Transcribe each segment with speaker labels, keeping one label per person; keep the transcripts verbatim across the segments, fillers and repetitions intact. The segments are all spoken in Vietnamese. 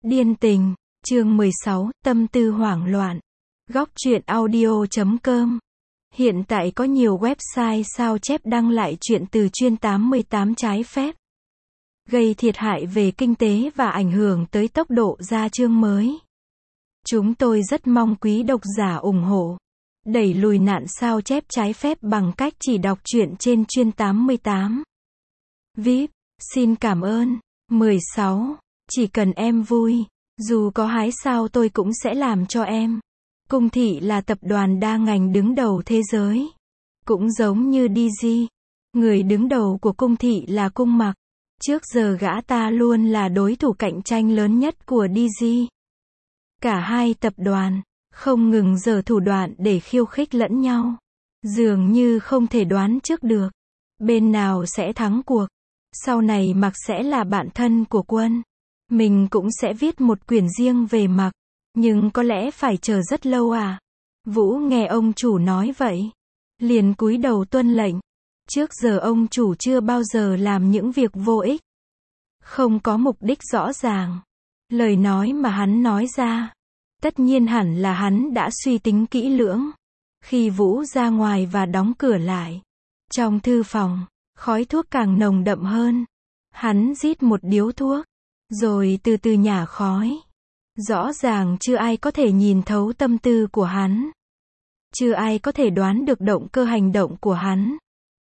Speaker 1: Điên tình, chương mười sáu, tâm tư hoảng loạn. Góc truyện audio chấm com. Hiện tại có nhiều website sao chép đăng lại chuyện từ chuyên tám mươi tám trái phép, gây thiệt hại về kinh tế và ảnh hưởng tới tốc độ ra chương mới. Chúng tôi rất mong quý độc giả ủng hộ, đẩy lùi nạn sao chép trái phép bằng cách chỉ đọc truyện trên chuyên tám mươi tám. vê i pê, xin cảm ơn. mười sáu. Chỉ cần em vui, dù có hái sao tôi cũng sẽ làm cho em. Cung thị là tập đoàn đa ngành đứng đầu thế giới. Cũng giống như đê giê, người đứng đầu của cung thị là Cung Mặc. Trước giờ gã ta luôn là đối thủ cạnh tranh lớn nhất của đê giê. Cả hai tập đoàn không ngừng giở thủ đoạn để khiêu khích lẫn nhau. Dường như không thể đoán trước được bên nào sẽ thắng cuộc. Sau này Mặc sẽ là bạn thân của Quân. Mình cũng sẽ viết một quyển riêng về Mặc. Nhưng có lẽ phải chờ rất lâu à? Vũ nghe ông chủ nói vậy, liền cúi đầu tuân lệnh. Trước giờ ông chủ chưa bao giờ làm những việc vô ích, không có mục đích rõ ràng. Lời nói mà hắn nói ra, tất nhiên hẳn là hắn đã suy tính kỹ lưỡng. Khi Vũ ra ngoài và đóng cửa lại, trong thư phòng, khói thuốc càng nồng đậm hơn. Hắn rít một điếu thuốc, rồi từ từ nhả khói. Rõ ràng chưa ai có thể nhìn thấu tâm tư của hắn. Chưa ai có thể đoán được động cơ hành động của hắn.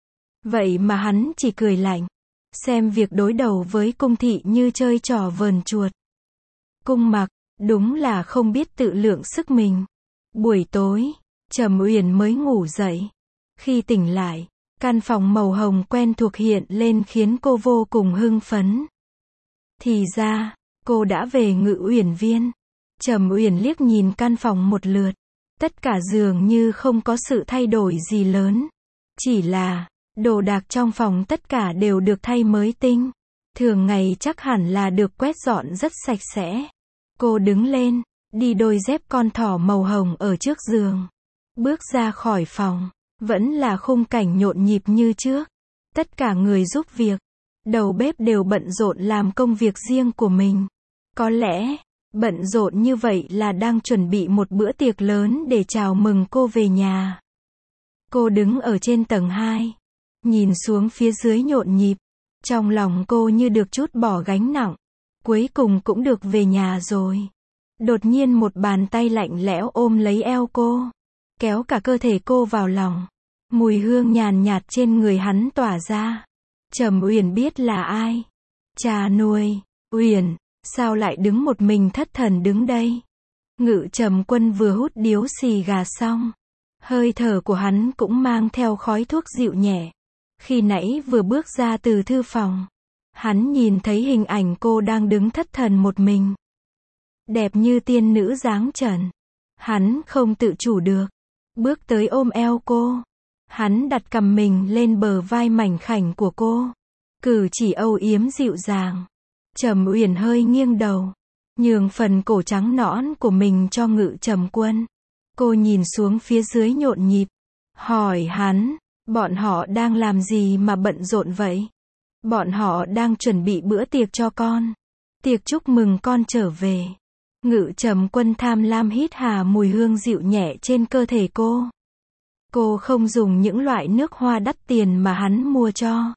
Speaker 1: Vậy mà hắn chỉ cười lạnh, xem việc đối đầu với Cung thị như chơi trò vờn chuột. Cung Mặc, đúng là không biết tự lượng sức mình. Buổi tối, Trầm Uyển mới ngủ dậy. Khi tỉnh lại, căn phòng màu hồng quen thuộc hiện lên khiến cô vô cùng hưng phấn. Thì ra, cô đã về Ngự Uyển Viên. Trầm Uyển liếc nhìn căn phòng một lượt. Tất cả dường như không có sự thay đổi gì lớn. Chỉ là, đồ đạc trong phòng tất cả đều được thay mới tinh. Thường ngày chắc hẳn là được quét dọn rất sạch sẽ. Cô đứng lên, đi đôi dép con thỏ màu hồng ở trước giường. Bước ra khỏi phòng, vẫn là khung cảnh nhộn nhịp như trước. Tất cả người giúp việc, đầu bếp đều bận rộn làm công việc riêng của mình. Có lẽ, bận rộn như vậy là đang chuẩn bị một bữa tiệc lớn để chào mừng cô về nhà. Cô đứng ở trên tầng hai, nhìn xuống phía dưới nhộn nhịp. Trong lòng cô như được trút bỏ gánh nặng. Cuối cùng cũng được về nhà rồi. Đột nhiên một bàn tay lạnh lẽo ôm lấy eo cô, kéo cả cơ thể cô vào lòng. Mùi hương nhàn nhạt trên người hắn tỏa ra. Trầm Uyển biết là ai. Cha nuôi. Uyển, sao lại đứng một mình thất thần đứng đây? Ngự Trầm Quân vừa hút điếu xì gà xong. Hơi thở của hắn cũng mang theo khói thuốc dịu nhẹ. Khi nãy vừa bước ra từ thư phòng, hắn nhìn thấy hình ảnh cô đang đứng thất thần một mình. Đẹp như tiên nữ dáng trần. Hắn không tự chủ được, bước tới ôm eo cô. Hắn đặt cằm mình lên bờ vai mảnh khảnh của cô. Cử chỉ âu yếm dịu dàng. Trầm Uyển hơi nghiêng đầu, nhường phần cổ trắng nõn của mình cho Ngự Trầm Quân. Cô nhìn xuống phía dưới nhộn nhịp, hỏi hắn, bọn họ đang làm gì mà bận rộn vậy? Bọn họ đang chuẩn bị bữa tiệc cho con. Tiệc chúc mừng con trở về. Ngự Trầm Quân tham lam hít hà mùi hương dịu nhẹ trên cơ thể cô. Cô không dùng những loại nước hoa đắt tiền mà hắn mua cho.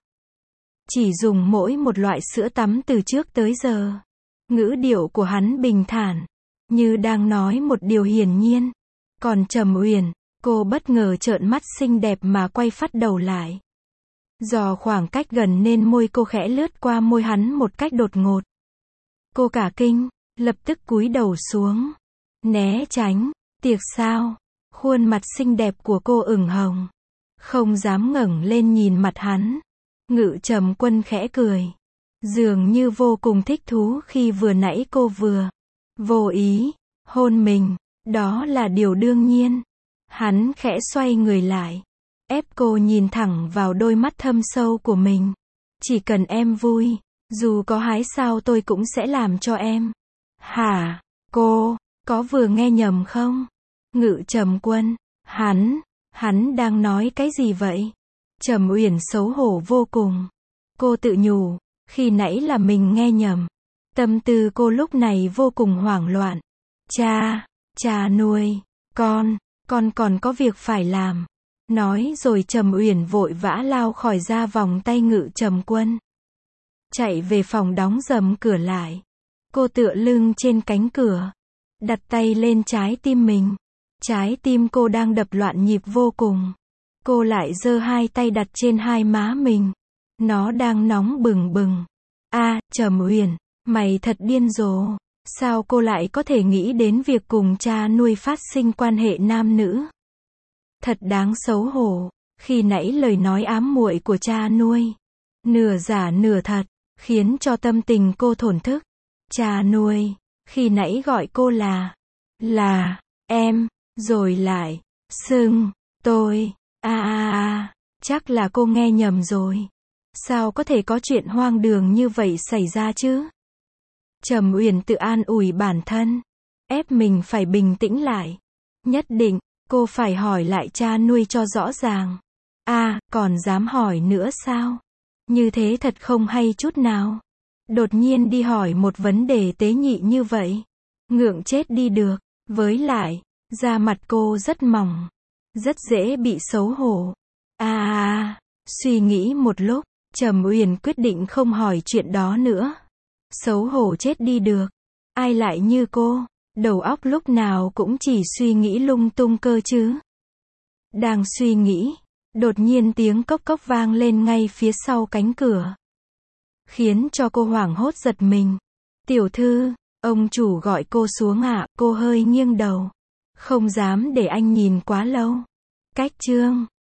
Speaker 1: Chỉ dùng mỗi một loại sữa tắm từ trước tới giờ. Ngữ điệu của hắn bình thản, như đang nói một điều hiển nhiên. Còn Trầm Uyển, cô bất ngờ trợn mắt xinh đẹp mà quay phắt đầu lại. Do khoảng cách gần nên môi cô khẽ lướt qua môi hắn một cách đột ngột. Cô cả kinh, lập tức cúi đầu xuống, né tránh. Tiệc sao? Khuôn mặt xinh đẹp của cô ửng hồng, không dám ngẩng lên nhìn mặt hắn. Ngự Trầm Quân khẽ cười, dường như vô cùng thích thú khi vừa nãy cô vừa vô ý hôn mình. Đó là điều đương nhiên. Hắn khẽ xoay người lại, ép cô nhìn thẳng vào đôi mắt thâm sâu của mình. Chỉ cần em vui, dù có hái sao tôi cũng sẽ làm cho em. Hả? Cô có vừa nghe nhầm không? Ngự Trầm Quân, hắn, hắn đang nói cái gì vậy? Trầm Uyển xấu hổ vô cùng. Cô tự nhủ, khi nãy là mình nghe nhầm. Tâm tư cô lúc này vô cùng hoảng loạn. Cha, cha nuôi, con, con còn có việc phải làm. Nói rồi Trầm Uyển vội vã lao khỏi ra vòng tay Ngự Trầm Quân. Chạy về phòng đóng rầm cửa lại. Cô tựa lưng trên cánh cửa. Đặt tay lên trái tim mình. Trái tim cô đang đập loạn nhịp vô cùng. Cô lại giơ hai tay đặt trên hai má mình. Nó đang nóng bừng bừng. A, à, Trầm Uyển, mày thật điên rồ. Sao cô lại có thể nghĩ đến việc cùng cha nuôi phát sinh quan hệ nam nữ? Thật đáng xấu hổ. Khi nãy lời nói ám muội của cha nuôi, nửa giả nửa thật, khiến cho tâm tình cô thổn thức. Cha nuôi, khi nãy gọi cô là, là, em, rồi lại, xưng, tôi, a a a, chắc là cô nghe nhầm rồi. Sao có thể có chuyện hoang đường như vậy xảy ra chứ? Trầm Uyển tự an ủi bản thân, ép mình phải bình tĩnh lại. Nhất định, cô phải hỏi lại cha nuôi cho rõ ràng. A, à, còn dám hỏi nữa sao? Như thế thật không hay chút nào. Đột nhiên đi hỏi một vấn đề tế nhị như vậy. Ngượng chết đi được. Với lại, da mặt cô rất mỏng. Rất dễ bị xấu hổ. A à, à, suy nghĩ một lúc, Trầm Uyển quyết định không hỏi chuyện đó nữa. Xấu hổ chết đi được. Ai lại như cô, đầu óc lúc nào cũng chỉ suy nghĩ lung tung cơ chứ. Đang suy nghĩ, đột nhiên tiếng cốc cốc vang lên ngay phía sau cánh cửa. Khiến cho cô hoảng hốt giật mình. Tiểu thư, ông chủ gọi cô xuống ạ. À? Cô hơi nghiêng đầu. Không dám để anh nhìn quá lâu. Cách chương